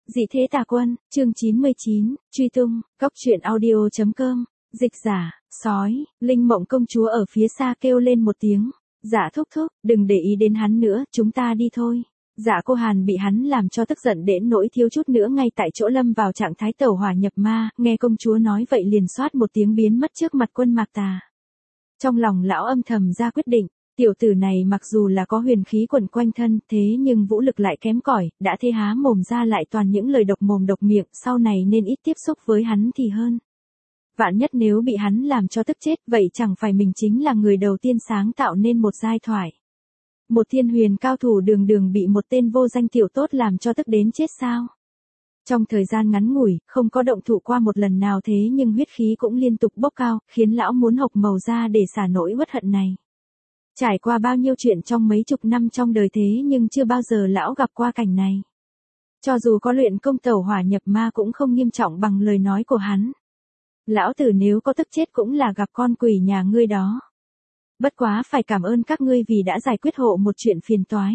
Dị thế tà quân, chương 99, truy tung, góc truyện audio.com, dịch giả, sói, Linh Mộng công chúa ở phía xa kêu lên một tiếng, dạ thúc thúc, đừng để ý đến hắn nữa, chúng ta đi thôi. Dạ cô Hàn bị hắn làm cho tức giận đến nỗi thiếu chút nữa ngay tại chỗ lâm vào trạng thái tẩu hỏa nhập ma, nghe công chúa nói vậy liền xoát một tiếng biến mất trước mặt Quân Mạc Tà. Trong lòng lão âm thầm ra quyết định, tiểu tử này mặc dù là có huyền khí quẩn quanh thân, thế nhưng vũ lực lại kém cỏi, đã thế há mồm ra lại toàn những lời độc mồm độc miệng, sau này nên ít tiếp xúc với hắn thì hơn. Vạn nhất nếu bị hắn làm cho tức chết, vậy chẳng phải mình chính là người đầu tiên sáng tạo nên một giai thoại. Một thiên huyền cao thủ đường đường bị một tên vô danh tiểu tốt làm cho tức đến chết sao? Trong thời gian ngắn ngủi, không có động thủ qua một lần nào thế nhưng huyết khí cũng liên tục bốc cao, khiến lão muốn hộc màu ra để xả nỗi uất hận này. Trải qua bao nhiêu chuyện trong mấy chục năm trong đời thế nhưng chưa bao giờ lão gặp qua cảnh này. Cho dù có luyện công tẩu hỏa nhập ma cũng không nghiêm trọng bằng lời nói của hắn. Lão tử nếu có tức chết cũng là gặp con quỷ nhà ngươi đó. Bất quá phải cảm ơn các ngươi vì đã giải quyết hộ một chuyện phiền toái.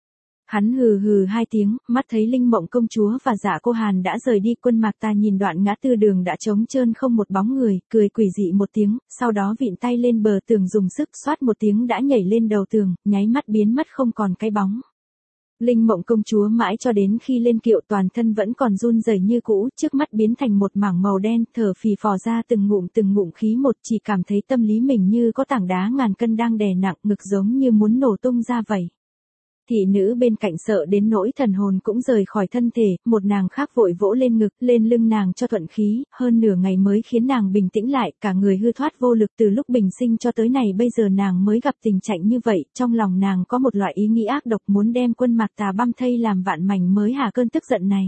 Hắn hừ hừ hai tiếng, mắt thấy Linh Mộng công chúa và Dạ cô Hàn đã rời đi. Quân Mạc Tà nhìn đoạn ngã tư đường đã trống trơn không một bóng người, cười quỷ dị một tiếng, sau đó vịn tay lên bờ tường dùng sức xoát một tiếng đã nhảy lên đầu tường, nháy mắt biến mất không còn cái bóng. Linh Mộng công chúa mãi cho đến khi lên kiệu toàn thân vẫn còn run rẩy như cũ, trước mắt biến thành một mảng màu đen, thở phì phò ra từng ngụm khí một, chỉ cảm thấy tâm lý mình như có tảng đá ngàn cân đang đè nặng, ngực giống như muốn nổ tung ra vậy. Thị nữ bên cạnh sợ đến nỗi thần hồn cũng rời khỏi thân thể, một nàng khác vội vỗ lên ngực, lên lưng nàng cho thuận khí, hơn nửa ngày mới khiến nàng bình tĩnh lại, cả người hư thoát vô lực từ lúc bình sinh cho tới này bây giờ nàng mới gặp tình trạng như vậy, trong lòng nàng có một loại ý nghĩ ác độc muốn đem Quân Mạc Tà băm thây làm vạn mảnh mới hạ cơn tức giận này.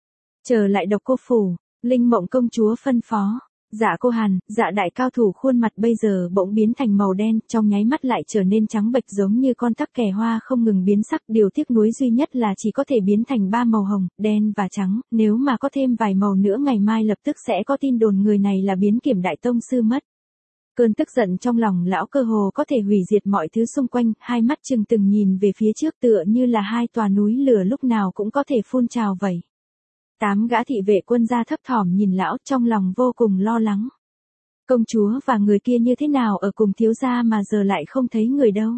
Trở lại Độc Cô phủ, Linh Mộng công chúa phân phó. Dạ cô Hàn, dạ đại cao thủ khuôn mặt bây giờ bỗng biến thành màu đen, trong nháy mắt lại trở nên trắng bệch giống như con tắc kè hoa không ngừng biến sắc. Điều tiếc nuối duy nhất là chỉ có thể biến thành 3 màu hồng, đen và trắng, nếu mà có thêm vài màu nữa ngày mai lập tức sẽ có tin đồn người này là biến kiểm đại tông sư mất. Cơn tức giận trong lòng lão cơ hồ có thể hủy diệt mọi thứ xung quanh, hai mắt trừng từng nhìn về phía trước tựa như là hai tòa núi lửa lúc nào cũng có thể phun trào vậy. 8 gã thị vệ quân gia thấp thỏm nhìn lão trong lòng vô cùng lo lắng. Công chúa và người kia như thế nào ở cùng thiếu gia mà giờ lại không thấy người đâu.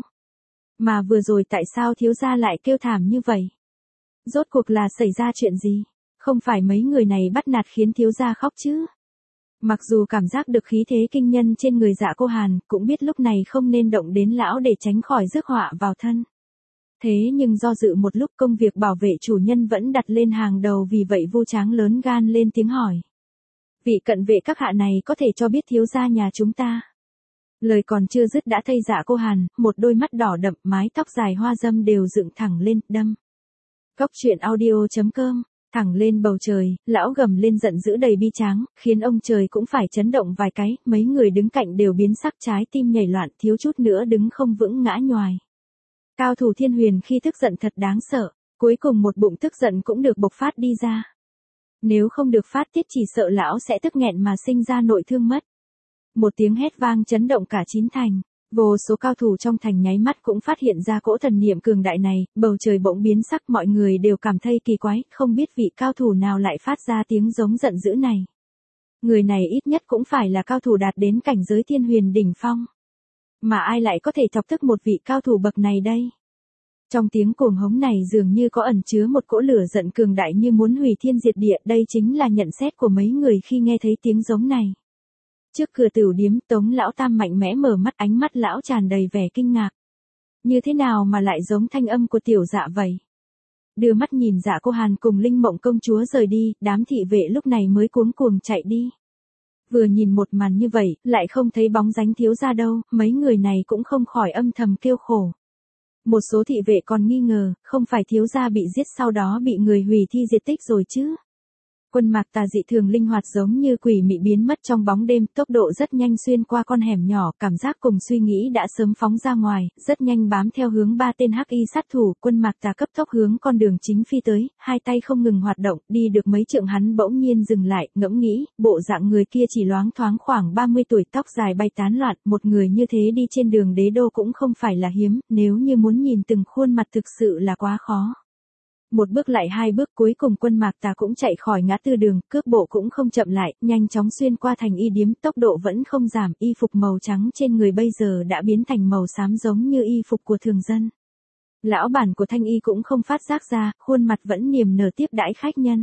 Mà vừa rồi tại sao thiếu gia lại kêu thảm như vậy? Rốt cuộc là xảy ra chuyện gì? Không phải mấy người này bắt nạt khiến thiếu gia khóc chứ? Mặc dù cảm giác được khí thế kinh nhân trên người Dạ cô Hàn, cũng biết lúc này không nên động đến lão để tránh khỏi rước họa vào thân. Thế nhưng do dự một lúc công việc bảo vệ chủ nhân vẫn đặt lên hàng đầu, vì vậy Vu Tráng lớn gan lên tiếng hỏi. Vị cận vệ các hạ này có thể cho biết thiếu gia nhà chúng ta. Lời còn chưa dứt đã thấy Dạ cô Hàn, một đôi mắt đỏ đậm, mái tóc dài hoa dâm đều dựng thẳng lên, đâm. Góc truyện audio.com, thẳng lên bầu trời, lão gầm lên giận dữ đầy bi tráng, khiến ông trời cũng phải chấn động vài cái, mấy người đứng cạnh đều biến sắc trái tim nhảy loạn, thiếu chút nữa đứng không vững ngã nhoài. Cao thủ thiên huyền khi tức giận thật đáng sợ, cuối cùng một bụng tức giận cũng được bộc phát đi ra. Nếu không được phát tiết chỉ sợ lão sẽ tức nghẹn mà sinh ra nội thương mất. Một tiếng hét vang chấn động cả 9 thành, vô số cao thủ trong thành nháy mắt cũng phát hiện ra cỗ thần niệm cường đại này, bầu trời bỗng biến sắc, mọi người đều cảm thấy kỳ quái, không biết vị cao thủ nào lại phát ra tiếng giống giận dữ này. Người này ít nhất cũng phải là cao thủ đạt đến cảnh giới thiên huyền đỉnh phong. Mà ai lại có thể chọc tức một vị cao thủ bậc này đây? Trong tiếng cuồng hống này dường như có ẩn chứa một cỗ lửa giận cường đại như muốn hủy thiên diệt địa, đây chính là nhận xét của mấy người khi nghe thấy tiếng giống này. Trước cửa tửu điếm, Tống lão tam mạnh mẽ mở mắt, ánh mắt lão tràn đầy vẻ kinh ngạc. Như thế nào mà lại giống thanh âm của tiểu Dạ vậy? Đưa mắt nhìn Dạ cô Hàn cùng Linh Mộng công chúa rời đi, đám thị vệ lúc này mới cuống cuồng chạy đi. Vừa nhìn một màn như vậy, lại không thấy bóng dáng thiếu gia đâu, mấy người này cũng không khỏi âm thầm kêu khổ. Một số thị vệ còn nghi ngờ, không phải thiếu gia bị giết sau đó bị người hủy thi diệt tích rồi chứ? Quân Mạc Tà dị thường linh hoạt giống như quỷ mị biến mất trong bóng đêm, tốc độ rất nhanh xuyên qua con hẻm nhỏ, cảm giác cùng suy nghĩ đã sớm phóng ra ngoài, rất nhanh bám theo hướng 3 tên hắc y sát thủ. Quân Mạc Tà cấp tốc hướng con đường chính phi tới, hai tay không ngừng hoạt động, đi được mấy trượng hắn bỗng nhiên dừng lại, ngẫm nghĩ, bộ dạng người kia chỉ loáng thoáng khoảng 30 tuổi, tóc dài bay tán loạn, một người như thế đi trên đường đế đô cũng không phải là hiếm, nếu như muốn nhìn từng khuôn mặt thực sự là quá khó. Một bước lại hai bước, cuối cùng Quân Mạc Tà cũng chạy khỏi ngã tư đường, cước bộ cũng không chậm lại, nhanh chóng xuyên qua thành y điếm, tốc độ vẫn không giảm, y phục màu trắng trên người bây giờ đã biến thành màu xám giống như y phục của thường dân. Lão bản của Thanh Y cũng không phát giác ra, khuôn mặt vẫn niềm nở tiếp đãi khách nhân.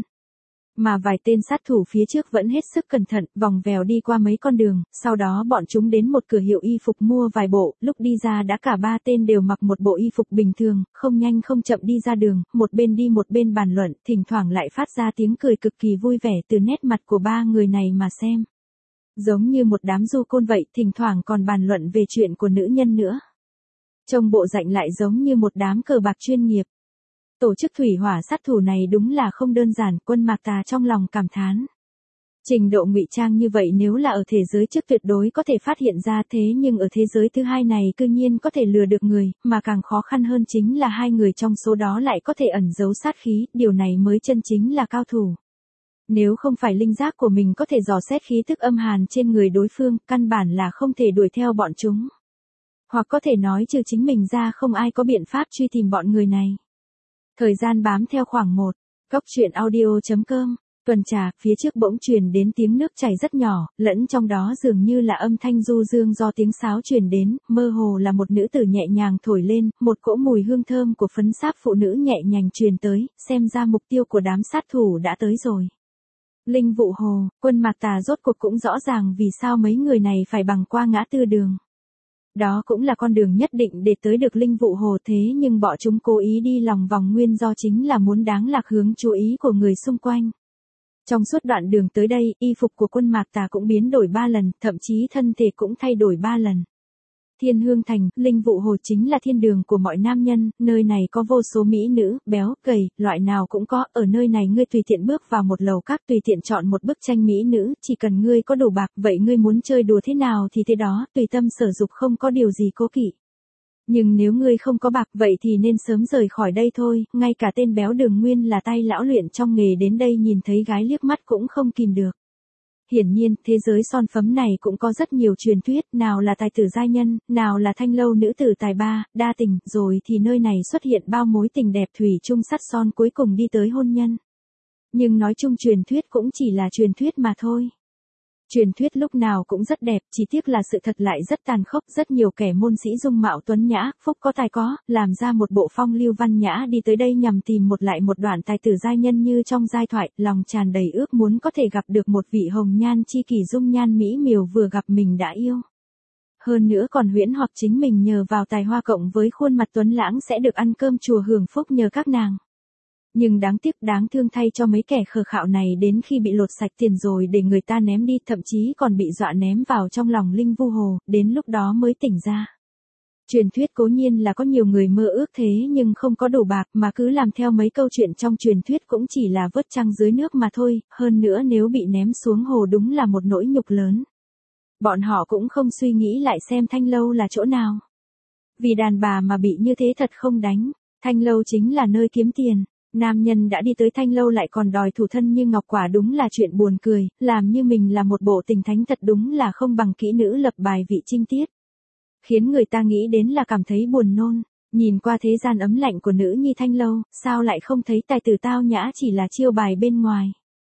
Mà vài tên sát thủ phía trước vẫn hết sức cẩn thận, vòng vèo đi qua mấy con đường, sau đó bọn chúng đến một cửa hiệu y phục mua vài bộ, lúc đi ra đã cả ba tên đều mặc một bộ y phục bình thường, không nhanh không chậm đi ra đường, một bên đi một bên bàn luận, thỉnh thoảng lại phát ra tiếng cười cực kỳ vui vẻ từ nét mặt của ba người này mà xem. Giống như một đám du côn vậy, thỉnh thoảng còn bàn luận về chuyện của nữ nhân nữa. Trông bộ dạng lại giống như một đám cờ bạc chuyên nghiệp. Tổ chức thủy hỏa sát thủ này đúng là không đơn giản, Quân Mạc Tà trong lòng cảm thán. Trình độ ngụy trang như vậy nếu là ở thế giới trước tuyệt đối có thể phát hiện ra, thế nhưng ở thế giới thứ hai này cư nhiên có thể lừa được người, mà càng khó khăn hơn chính là hai người trong số đó lại có thể ẩn giấu sát khí, điều này mới chân chính là cao thủ. Nếu không phải linh giác của mình có thể dò xét khí tức âm hàn trên người đối phương, căn bản là không thể đuổi theo bọn chúng. Hoặc có thể nói trừ chính mình ra không ai có biện pháp truy tìm bọn người này. Thời gian bám theo khoảng 1. Góc truyện audio.com. Tuần trà, phía trước bỗng truyền đến tiếng nước chảy rất nhỏ, lẫn trong đó dường như là âm thanh du dương do tiếng sáo truyền đến, mơ hồ là một nữ tử nhẹ nhàng thổi lên, một cỗ mùi hương thơm của phấn sáp phụ nữ nhẹ nhàng truyền tới, xem ra mục tiêu của đám sát thủ đã tới rồi. Linh Vụ Hồ, Quân Mạc Tà rốt cuộc cũng rõ ràng vì sao mấy người này phải băng qua ngã tư đường. Đó cũng là con đường nhất định để tới được Linh Vụ Hồ, thế nhưng bọn chúng cố ý đi lòng vòng nguyên do chính là muốn đáng lạc hướng chú ý của người xung quanh. Trong suốt đoạn đường tới đây, y phục của Quân Mạc Tà cũng biến đổi 3 lần, thậm chí thân thể cũng thay đổi 3 lần. Thiên Hương Thành, Linh Vụ Hồ chính là thiên đường của mọi nam nhân, nơi này có vô số mỹ nữ, béo, gầy, loại nào cũng có, ở nơi này ngươi tùy tiện bước vào một lầu các tùy tiện chọn một bức tranh mỹ nữ, chỉ cần ngươi có đủ bạc, vậy ngươi muốn chơi đùa thế nào thì thế đó, tùy tâm sở dục không có điều gì cố kỵ. Nhưng nếu ngươi không có bạc vậy thì nên sớm rời khỏi đây thôi, ngay cả tên béo Đường Nguyên là tay lão luyện trong nghề đến đây nhìn thấy gái liếc mắt cũng không kìm được. Hiển nhiên, thế giới son phấm này cũng có rất nhiều truyền thuyết, nào là tài tử giai nhân, nào là thanh lâu nữ tử tài ba, đa tình, rồi thì nơi này xuất hiện bao mối tình đẹp thủy chung sắt son cuối cùng đi tới hôn nhân. Nhưng nói chung truyền thuyết cũng chỉ là truyền thuyết mà thôi. Truyền thuyết lúc nào cũng rất đẹp, chỉ tiếc là sự thật lại rất tàn khốc, rất nhiều kẻ môn sĩ dung mạo tuấn nhã, phúc có tài có, làm ra một bộ phong lưu văn nhã đi tới đây nhằm tìm một đoạn tài tử giai nhân như trong giai thoại, lòng tràn đầy ước muốn có thể gặp được một vị hồng nhan chi kỷ dung nhan mỹ miều vừa gặp mình đã yêu. Hơn nữa còn huyễn hoặc chính mình nhờ vào tài hoa cộng với khuôn mặt tuấn lãng sẽ được ăn cơm chùa hưởng phúc nhờ các nàng. Nhưng đáng tiếc đáng thương thay cho mấy kẻ khờ khạo này đến khi bị lột sạch tiền rồi để người ta ném đi, thậm chí còn bị dọa ném vào trong lòng Linh Vu Hồ, đến lúc đó mới tỉnh ra. Truyền thuyết cố nhiên là có nhiều người mơ ước thế nhưng không có đủ bạc mà cứ làm theo mấy câu chuyện trong truyền thuyết cũng chỉ là vớt trăng dưới nước mà thôi, hơn nữa nếu bị ném xuống hồ đúng là một nỗi nhục lớn. Bọn họ cũng không suy nghĩ lại xem thanh lâu là chỗ nào. Vì đàn bà mà bị như thế thật không đánh, thanh lâu chính là nơi kiếm tiền. Nam nhân đã đi tới thanh lâu lại còn đòi thủ thân như ngọc quả đúng là chuyện buồn cười, làm như mình là một bộ tình thánh thật đúng là không bằng kỹ nữ lập bài vị trinh tiết. Khiến người ta nghĩ đến là cảm thấy buồn nôn, nhìn qua thế gian ấm lạnh của nữ nhi thanh lâu, sao lại không thấy tài tử tao nhã chỉ là chiêu bài bên ngoài.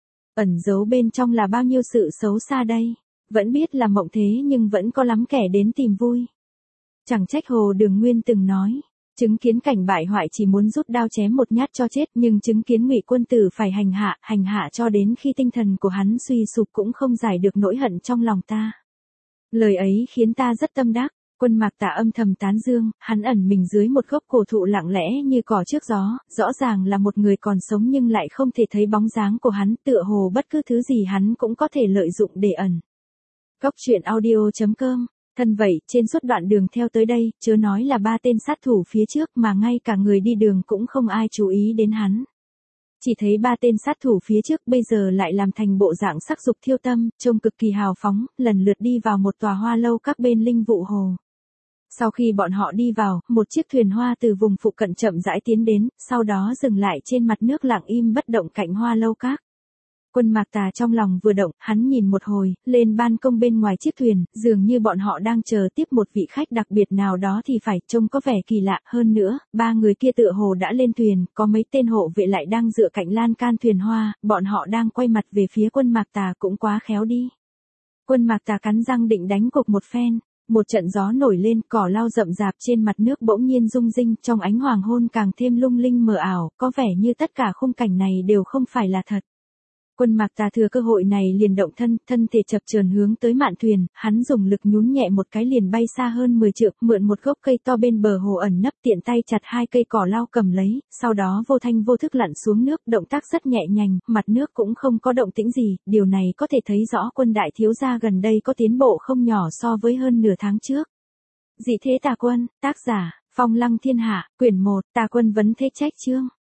Ẩn giấu bên trong là bao nhiêu sự xấu xa đây, vẫn biết là mộng thế nhưng vẫn có lắm kẻ đến tìm vui. Chẳng trách Hồ Đường Nguyên từng nói. Chứng kiến cảnh bại hoại chỉ muốn rút đao chém một nhát cho chết, nhưng chứng kiến Ngụy Quân Tử phải hành hạ cho đến khi tinh thần của hắn suy sụp cũng không giải được nỗi hận trong lòng ta. Lời ấy khiến ta rất tâm đắc. Quân Mạc Tà âm thầm tán dương, hắn ẩn mình dưới một gốc cổ thụ lặng lẽ như cỏ trước gió, rõ ràng là một người còn sống nhưng lại không thể thấy bóng dáng của hắn, tựa hồ bất cứ thứ gì hắn cũng có thể lợi dụng để ẩn. Góc truyện audio.com. Thân vậy, trên suốt đoạn đường theo tới đây, chớ nói là 3 tên sát thủ phía trước mà ngay cả người đi đường cũng không ai chú ý đến hắn. Chỉ thấy 3 tên sát thủ phía trước bây giờ lại làm thành bộ dạng sắc dục thiêu tâm, trông cực kỳ hào phóng, lần lượt đi vào một tòa hoa lâu các bên Linh Vụ Hồ. Sau khi bọn họ đi vào, một chiếc thuyền hoa từ vùng phụ cận chậm rãi tiến đến, sau đó dừng lại trên mặt nước lặng im bất động cạnh hoa lâu các. Quân Mạc Tà trong lòng vừa động, hắn nhìn một hồi, lên ban công bên ngoài chiếc thuyền, dường như bọn họ đang chờ tiếp một vị khách đặc biệt nào đó thì phải, trông có vẻ kỳ lạ. Hơn nữa, ba người kia tựa hồ đã lên thuyền, có mấy tên hộ vệ lại đang dựa cạnh lan can thuyền hoa, bọn họ đang quay mặt về phía Quân Mạc Tà, cũng quá khéo đi. Quân Mạc Tà cắn răng định đánh cục một phen. Một trận gió nổi lên, cỏ lau rậm rạp trên mặt nước bỗng nhiên rung rinh, trong ánh hoàng hôn càng thêm lung linh mờ ảo, có vẻ như tất cả khung cảnh này đều không phải là thật. Quân Mạc Tà thừa cơ hội này liền động thân thể chập chờn hướng tới mạn thuyền, hắn dùng lực nhún nhẹ một cái liền bay xa hơn 10 trượng, mượn một gốc cây to bên bờ hồ ẩn nấp, tiện tay chặt hai cây cỏ lau cầm lấy, sau đó vô thanh vô thức lặn xuống nước, động tác rất nhẹ nhàng, mặt nước cũng không có động tĩnh gì, điều này có thể thấy rõ Quân đại thiếu gia gần đây có tiến bộ không nhỏ so với hơn nửa tháng trước. Dị thế tà quân, tác giả, Phong Lăng Thiên Hạ, quyển 1, Tà quân vấn thế trách chương.